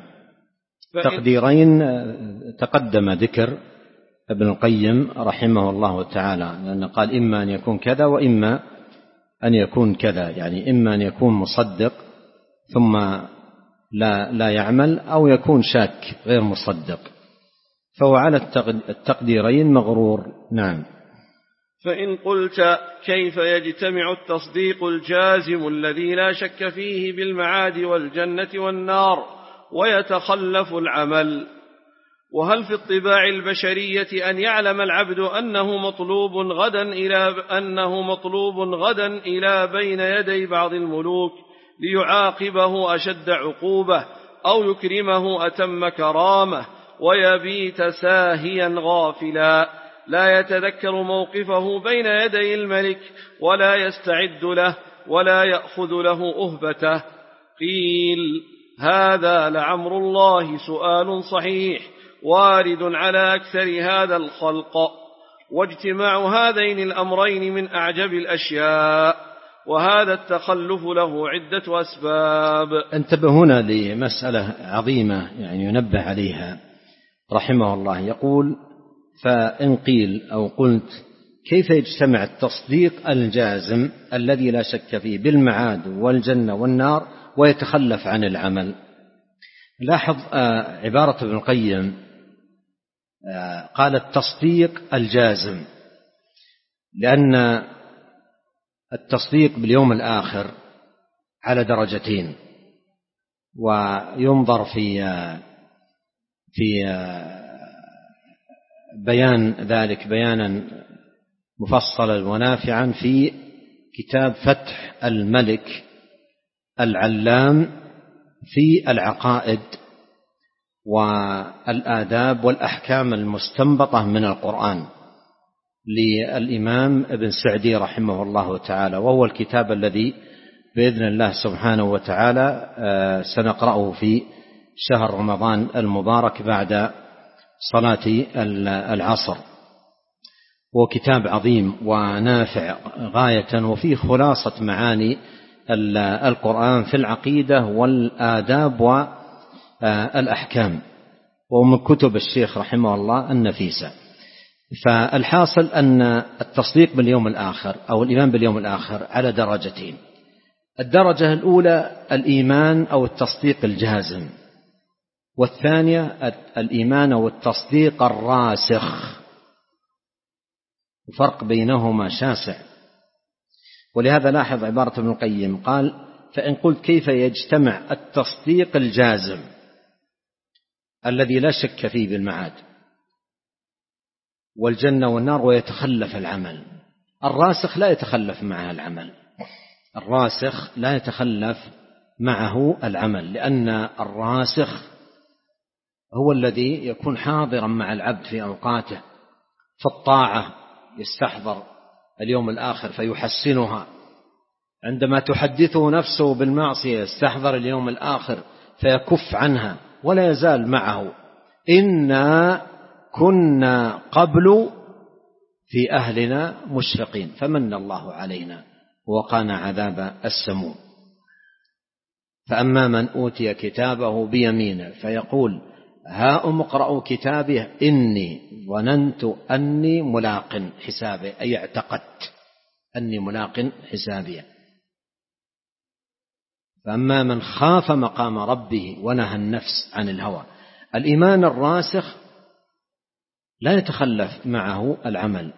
تقديرين تقدم ذكر ابن القيم رحمه الله تعالى، لأنه قال: إما أن يكون كذا وإما أن يكون كذا، يعني إما أن يكون مصدق ثم لا, لا يعمل، أو يكون شاك غير مصدق، فهو على التقديرين مغرور. نعم. فإن قلت: كيف يجتمع التصديق الجازم الذي لا شك فيه بالمعاد والجنة والنار ويتخلف العمل؟ وهل في الطباع البشرية أن يعلم العبد أنه مطلوب غدا إلى أنه مطلوب غدا إلى بين يدي بعض الملوك ليعاقبه أشد عقوبة أو يكرمه أتم كرامة، ويبيت ساهيا غافلا لا يتذكر موقفه بين يدي الملك ولا يستعد له ولا يأخذ له أهبته؟ قيل: هذا لعمر الله سؤال صحيح وارد على أكثر هذا الخلق، واجتماع هذين الأمرين من أعجب الأشياء، وهذا التخلف له عدة أسباب. انتبه هنا لمسألة عظيمة يعني ينبه عليها. رحمه الله يقول: فإن قيل أو قلت كيف يجتمع التصديق الجازم الذي لا شك فيه بالمعاد والجنة والنار ويتخلف عن العمل؟ لاحظ عبارة ابن القيم، قال التصديق الجازم، لأن التصديق باليوم الآخر على درجتين، وينظر في في بيان ذلك بيانا مفصلا ونافعا في كتاب فتح الملك العلام في العقائد والآداب والأحكام المستنبطة من القرآن للإمام ابن سعدي رحمه الله تعالى، وهو الكتاب الذي بإذن الله سبحانه وتعالى سنقرأه في شهر رمضان المبارك بعد صلاة العصر. وكتاب عظيم ونافع غاية، وفيه خلاصة معاني القرآن في العقيدة والآداب والأحكام، ومن كتب الشيخ رحمه الله النفيسة. فالحاصل أن التصديق باليوم الآخر أو الإيمان باليوم الآخر على درجتين: الدرجة الأولى الإيمان أو التصديق الجازم، والثانية الإيمان أو التصديق الراسخ، وفرق بينهما شاسع. ولهذا لاحظ عبارة ابن القيم، قال: فإن قلت كيف يجتمع التصديق الجازم الذي لا شك فيه بالمعاد والجنة والنار ويتخلف العمل؟ الراسخ لا يتخلف معه العمل، الراسخ لا يتخلف معه العمل، لأن الراسخ هو الذي يكون حاضرا مع العبد في أوقاته، في الطاعة يستحضر اليوم الآخر فيحسنها، عندما تحدثه نفسه بالمعصية يستحضر اليوم الآخر فيكف عنها ولا يزال معه. إنا كنا قبل في أهلنا مشفقين فمن الله علينا ووقانا عذاب السموم. فأما من أوتي كتابه بيمينه فيقول: هاؤم اقرءوا كتابي إني ظننت أني ملاق حسابي، أي اعتقدت أني ملاق حسابي. فأما من خاف مقام ربه ونهى النفس عن الهوى. الإيمان الراسخ لا يتخلف معه العمل.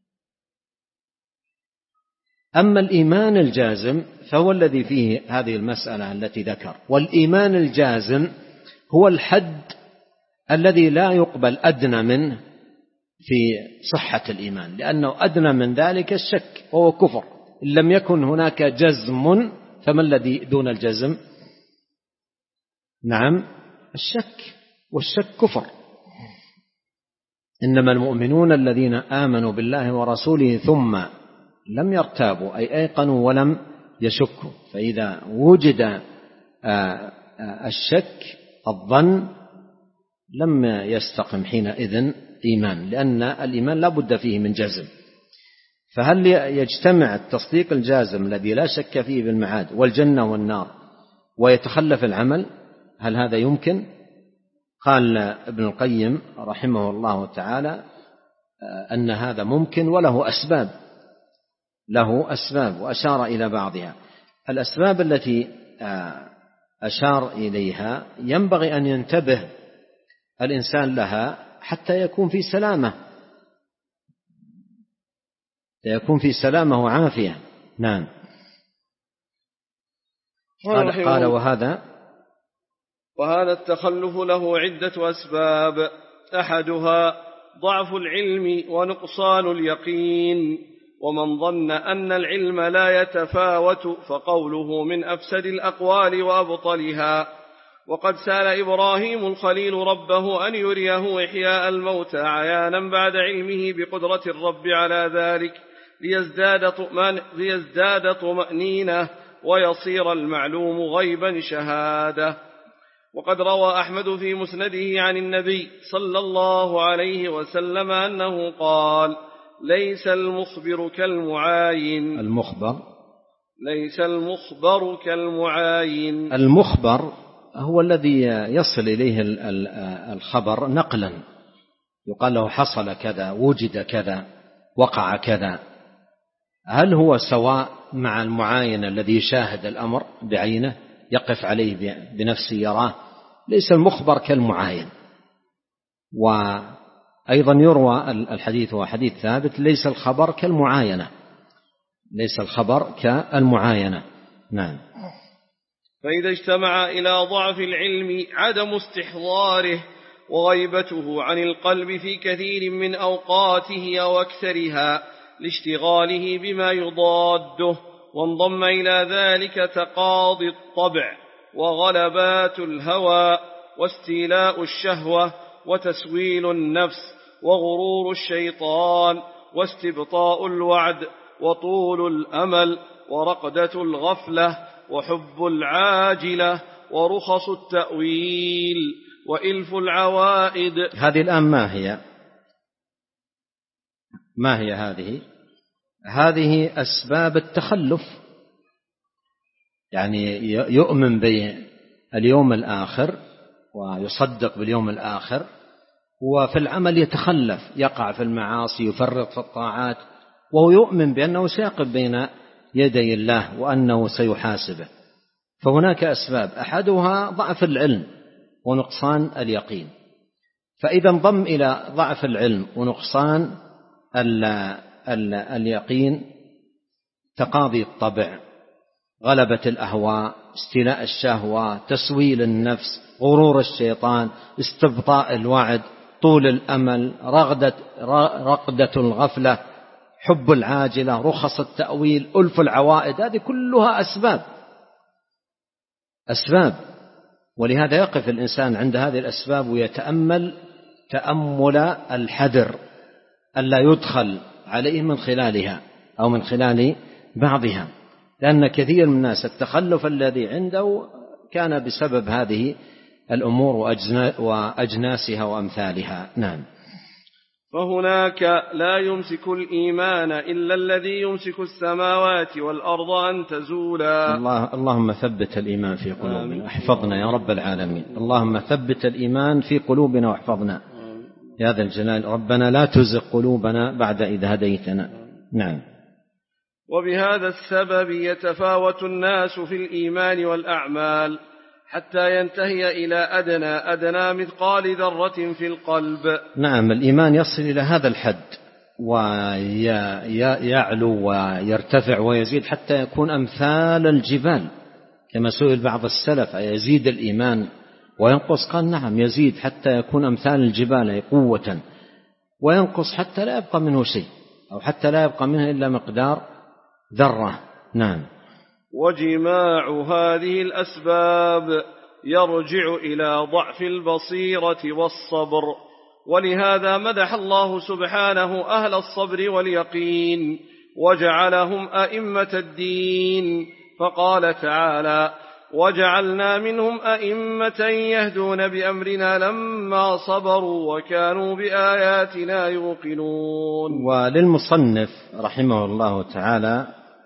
أما الإيمان الجازم فهو الذي فيه هذه المسألة التي ذكر. والإيمان الجازم هو الحد الذي لا يقبل أدنى منه في صحة الإيمان، لأنه أدنى من ذلك الشك وهو كفر. إن لم يكن هناك جزم فما الذي دون الجزم؟ نعم الشك، والشك كفر. إنما المؤمنون الذين آمنوا بالله ورسوله ثم لم يرتابوا، أي أيقنوا ولم يشكوا. فإذا وجد الشك الظن لم يستقم حينئذ إيمان، لأن الإيمان لا بد فيه من جزم. فهل يجتمع التصديق الجازم الذي لا شك فيه بالمعاد والجنة والنار ويتخلف العمل؟ هل هذا يمكن؟ قال ابن القيم رحمه الله تعالى أن هذا ممكن وله أسباب، له أسباب، وأشار إلى بعضها. الأسباب التي أشار إليها ينبغي أن ينتبه الإنسان لها حتى يكون في سلامة، يكون في سلامة وعافية. نعم. قال, قال وهذا وهذا التخلف له عدة أسباب: أحدها ضعف العلم ونقصان اليقين. ومن ظن أن العلم لا يتفاوت فقوله من أفسد الأقوال وأبطلها. وقد سأل إبراهيم الخليل ربه أن يريه إحياء الموتى عيانا بعد علمه بقدرة الرب على ذلك ليزداد, ليزداد طمأنينة ويصير المعلوم غيبا شهادة. وقد روى أحمد في مسنده عن النبي صلى الله عليه وسلم أنه قال: ليس المخبر كالمعاين. المخبر ليس المخبر كالمعاين. المخبر هو الذي يصل إليه الخبر نقلا، يقال له حصل كذا، وجد كذا، وقع كذا. هل هو سواء مع المعاين الذي يشاهد الأمر بعينه يقف عليه بنفسه يراه؟ ليس المخبر كالمعاين. وأيضا يروى الحديث هو حديث ثابت: ليس الخبر كالمعاينة، ليس الخبر كالمعاينة. نعم. فإذا اجتمع إلى ضعف العلم عدم استحضاره وغيبته عن القلب في كثير من أوقاته أو أكثرها لاشتغاله بما يضاده، وانضم إلى ذلك تقاضي الطبع وغلبات الهوى واستيلاء الشهوة وتسويل النفس وغرور الشيطان واستبطاء الوعد وطول الأمل ورقدة الغفلة وحب العاجلة ورخص التأويل وإلف العوائد. هذه الآن ما هي؟ ما هي هذه؟ هذه أسباب التخلف، يعني يؤمن باليوم الآخر ويصدق باليوم الآخر، وفي العمل يتخلف، يقع في المعاصي، يفرط في الطاعات، وهو يؤمن بأنه سيقف بين يدي الله وأنه سيحاسبه. فهناك أسباب، أحدها ضعف العلم ونقصان اليقين. فإذا انضم إلى ضعف العلم ونقصان ال ال اليقين تقاضي الطبع، غلبة الأهواء، استيلاء الشهوة، تسويل النفس، غرور الشيطان، استبطاء الوعد، طول الأمل، رغدة رقدة الغفلة، حب العاجلة، رخص التأويل، ألف العوائد. هذه كلها أسباب أسباب ولهذا يقف الإنسان عند هذه الأسباب ويتأمل تأمل الحذر ألا يدخل عليه من خلالها أو من خلال بعضها، لأن كثير من الناس التخلف الذي عنده كان بسبب هذه الأمور وأجناسها وأمثالها. نعم. فهناك لا يمسك الإيمان إلا الذي يمسك السماوات والأرض أن تزولا. الله اللهم ثبت الإيمان في قلوبنا واحفظنا يا رب العالمين. اللهم ثبت الإيمان في قلوبنا واحفظنا يا ذا الجلال. ربنا لا تزغ قلوبنا بعد إذ هديتنا. نعم. وبهذا السبب يتفاوت الناس في الإيمان والأعمال حتى ينتهي إلى أدنى أدنى مثقال ذرة في القلب. نعم، الإيمان يصل إلى هذا الحد ويعلو ويرتفع ويزيد حتى يكون أمثال الجبال، كما سئل بعض السلف: أيزيد الإيمان وينقص؟ قال: نعم يزيد حتى يكون أمثال الجبال أي قوة، وينقص حتى لا يبقى منه شيء، أو حتى لا يبقى منه إلا مقدار ذرة. نعم. وجماع هذه الأسباب يرجع إلى ضعف البصيرة والصبر، ولهذا مدح الله سبحانه أهل الصبر واليقين وجعلهم أئمة الدين، فقال تعالى: وجعلنا منهم أئمة يهدون بأمرنا لما صبروا وكانوا بآياتنا يوقنون. وللمصنف رحمه الله تعالى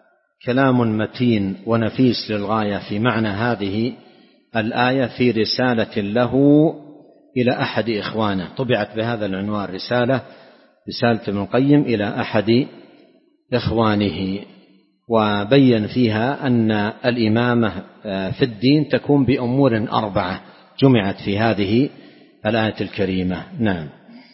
كلام متين ونفيس للغاية في معنى هذه الآية في رسالة له إلى أحد إخوانه، طبعت بهذا العنوان: رسالة رسالة ابن القيم إلى أحد إخوانه، وبين فيها أن الإمامة في الدين تكون بأمور أربعة جمعت في هذه الآية الكريمة. نعم.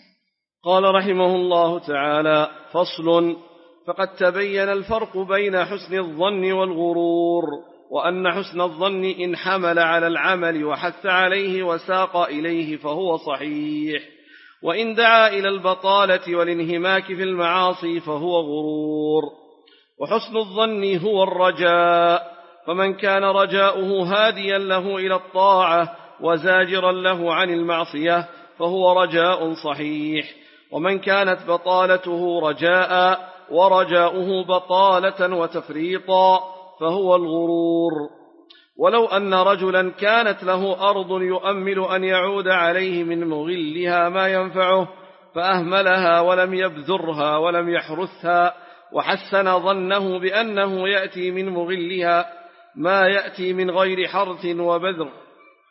قال رحمه الله تعالى: فصل. فقد تبين الفرق بين حسن الظن والغرور، وأن حسن الظن إن حمل على العمل وحث عليه وساق إليه فهو صحيح، وإن دعا إلى البطالة والانهماك في المعاصي فهو غرور. وحسن الظن هو الرجاء، فمن كان رجاؤه هاديا له إلى الطاعة وزاجرا له عن المعصية فهو رجاء صحيح، ومن كانت بطالته رجاء ورجاؤه بطالة وتفريطا فهو الغرور. ولو أن رجلا كانت له أرض يؤمل أن يعود عليه من مغلها ما ينفعه فأهملها ولم يبذرها ولم يحرثها، وحسن ظنه بأنه يأتي من مغلها ما يأتي من غير حرث وبذر،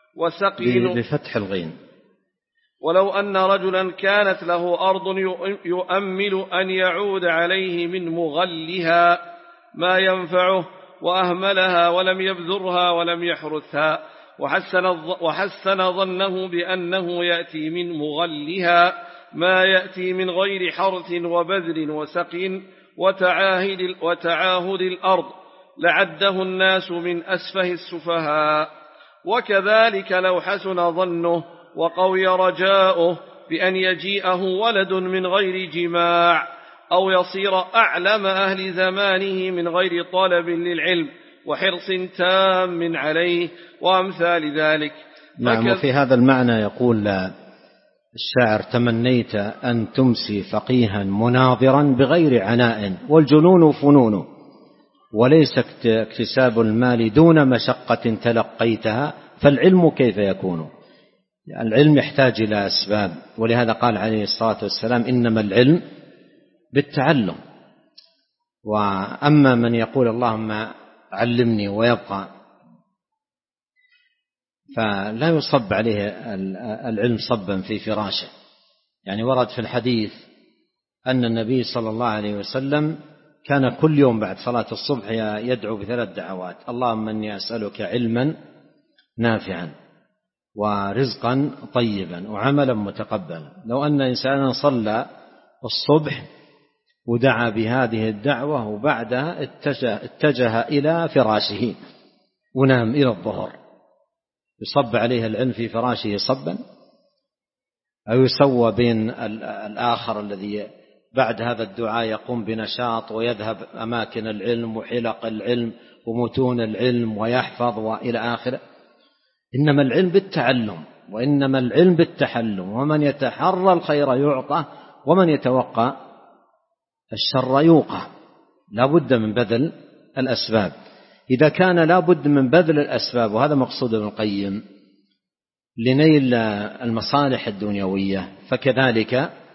وسقين بفتح الغين. ولو أن رجلا كانت له أرض يؤمل أن يعود عليه من مغلها ما ينفعه وأهملها ولم يبذرها ولم يحرثها وحسن, وحسن ظنه بأنه يأتي من مغلها ما يأتي من غير حرث وبذل وسق وتعاهد, وتعاهد الأرض لعده الناس من أسفه السفهاء. وكذلك لو حسن ظنه وقوي رجاؤه بأن يجيئه ولد من غير جماع أو يصير أعلم أهل زمانه من غير طلب للعلم وحرص تام عليه وأمثال ذلك. نعم. وفي هذا المعنى يقول الشاعر: تمنيت أن تمسي فقيها مناظرا بغير عناء والجنون فنون وليس اكتساب المال دون مشقة تلقيتها فالعلم كيف يكون. العلم يحتاج إلى أسباب، ولهذا قال عليه الصلاة والسلام: إنما العلم بالتعلم. وأما من يقول اللهم علمني ويبقى فلا يصب عليه العلم صبا في فراشه. يعني ورد في الحديث أن النبي صلى الله عليه وسلم كان كل يوم بعد صلاة الصبح يدعو بثلاث دعوات: اللهم إني أسألك علما نافعا ورزقا طيبا وعملا متقبلا. لو أن إنسانا صلى الصبح ودعا بهذه الدعوة وبعدها اتجه, اتجه إلى فراشه ونام إلى الظهر، يصب عليه العلم في فراشه صبا؟ أو يسوى بين الآخر الذي بعد هذا الدعاء يقوم بنشاط ويذهب أماكن العلم وحلق العلم ومتون العلم ويحفظ وإلى آخره؟ إنما العلم بالتعلم، وإنما العلم بالتحلم، ومن يتحرى الخير يعطى ومن يتوقع الشر يوقع. لا بد من بذل الأسباب. إذا كان لا بد من بذل الأسباب، وهذا مقصود ابن القيم، لنيل المصالح الدنيوية، فكذلك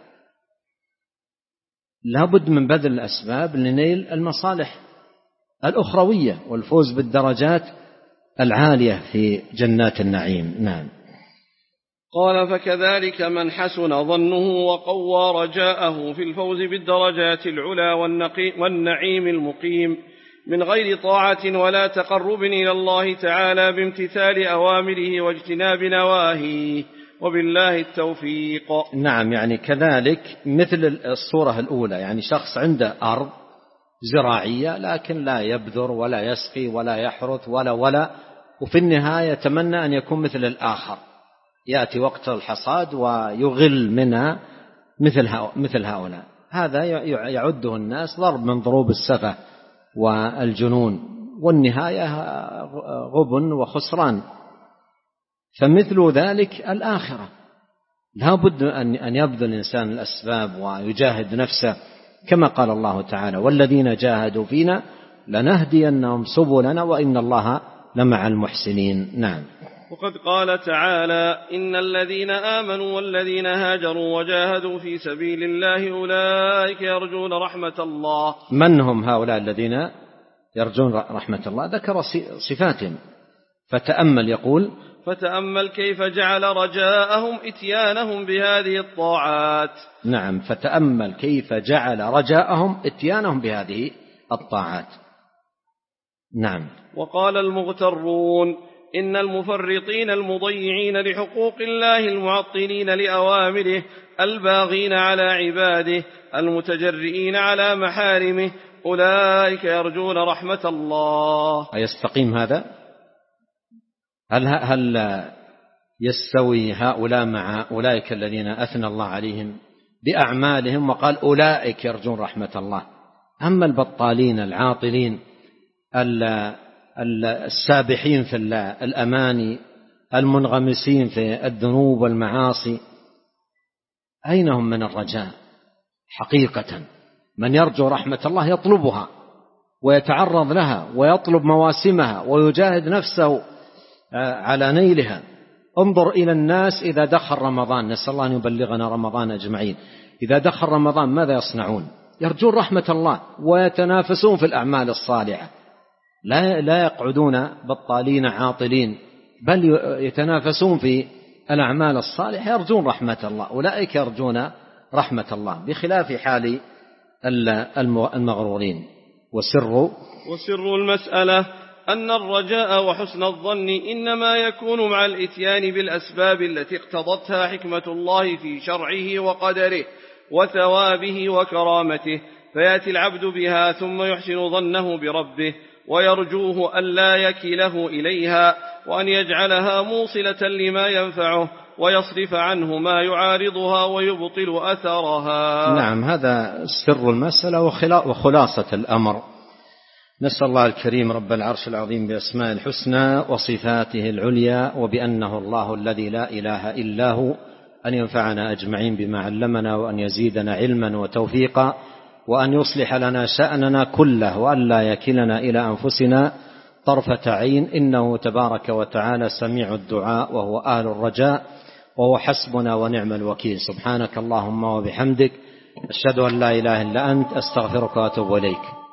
لا بد من بذل الأسباب لنيل المصالح الأخروية والفوز بالدرجات العالية في جنات النعيم. نعم. قال: فكذلك من حسن ظنه وقوى رجاءه في الفوز بالدرجات العلى والنعيم المقيم من غير طاعة ولا تقرب إلى الله تعالى بامتثال أوامره واجتناب نواهيه، وبالله التوفيق. نعم. يعني كذلك مثل الصورة الأولى، يعني شخص عنده أرض زراعية لكن لا يبذر ولا يسقي ولا يحرث ولا ولا وفي النهاية يتمنى أن يكون مثل الآخر، يأتي وقت الحصاد ويغل منها مثل هؤلاء. هذا يعده الناس ضرب من ضروب السفة والجنون، والنهاية غبن وخسران. فمثل ذلك الآخرة، لا بد أن يبذل الإنسان الأسباب ويجاهد نفسه، كما قال الله تعالى: والذين جاهدوا فينا لنهدينهم سبلنا وإن الله لمع المحسنين. نعم. وقد قال تعالى: إن الذين آمنوا والذين هاجروا وجاهدوا في سبيل الله أولئك يرجون رحمة الله. من هم هؤلاء الذين يرجون رحمة الله؟ ذكر صفاتهم، فتأمل. يقول: فتأمل كيف جعل رجاءهم إتيانهم بهذه الطاعات. نعم. فتأمل كيف جعل رجاءهم إتيانهم بهذه الطاعات. نعم. وقال المغترون: إن المفرطين المضيعين لحقوق الله المعطلين لأوامره الباغين على عباده المتجرئين على محارمه أولئك يرجون رحمة الله. أيستقيم هذا؟ هل, هل يستوي هؤلاء مع أولئك الذين أثنى الله عليهم بأعمالهم وقال أولئك يرجون رحمة الله؟ أما البطالين العاطلين السابحين في الأماني المنغمسين في الذنوب والمعاصي، أين هم من الرجاء حقيقة؟ من يرجو رحمة الله يطلبها ويتعرض لها ويطلب مواسمها ويجاهد نفسه على نيلها. انظر إلى الناس إذا دخل رمضان، نسأل الله أن يبلغنا رمضان أجمعين، إذا دخل رمضان ماذا يصنعون؟ يرجون رحمة الله ويتنافسون في الأعمال الصالحة، لا لا يقعدون بطالين عاطلين بل يتنافسون في الأعمال الصالحة يرجون رحمة الله، أولئك يرجون رحمة الله، بخلاف حال المغرورين. وسر وسر المسألة أن الرجاء وحسن الظن إنما يكون مع الإتيان بالأسباب التي اقتضتها حكمة الله في شرعه وقدره وثوابه وكرامته، فيأتي العبد بها ثم يحسن ظنه بربه ويرجوه ألا يكله إليها، وأن يجعلها موصلة لما ينفعه ويصرف عنه ما يعارضها ويبطل أثرها. نعم، هذا سر المسألة وخلاصة الأمر. نسأل الله الكريم رب العرش العظيم بأسماء الحسنى وصفاته العليا وبأنه الله الذي لا إله إلا هو أن ينفعنا أجمعين بما علمنا، وأن يزيدنا علما وتوفيقا، وأن يصلح لنا شأننا كله، وأن لا يكلنا إلى أنفسنا طرفة عين، إنه تبارك وتعالى سميع الدعاء وهو أهل الرجاء وهو حسبنا ونعم الوكيل. سبحانك اللهم وبحمدك، أشهد أن لا إله إلا أنت، أستغفرك وأتوب إليك.